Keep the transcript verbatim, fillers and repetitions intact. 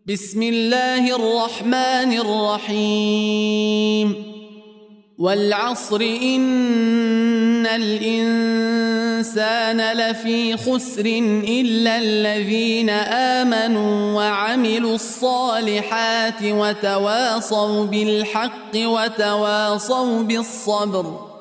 بسم الله الرحمن الرحيم والعصر إن الإنسان لفي خسر إلا الذين آمنوا وعملوا الصالحات وتواصوا بالحق وتواصوا بالصبر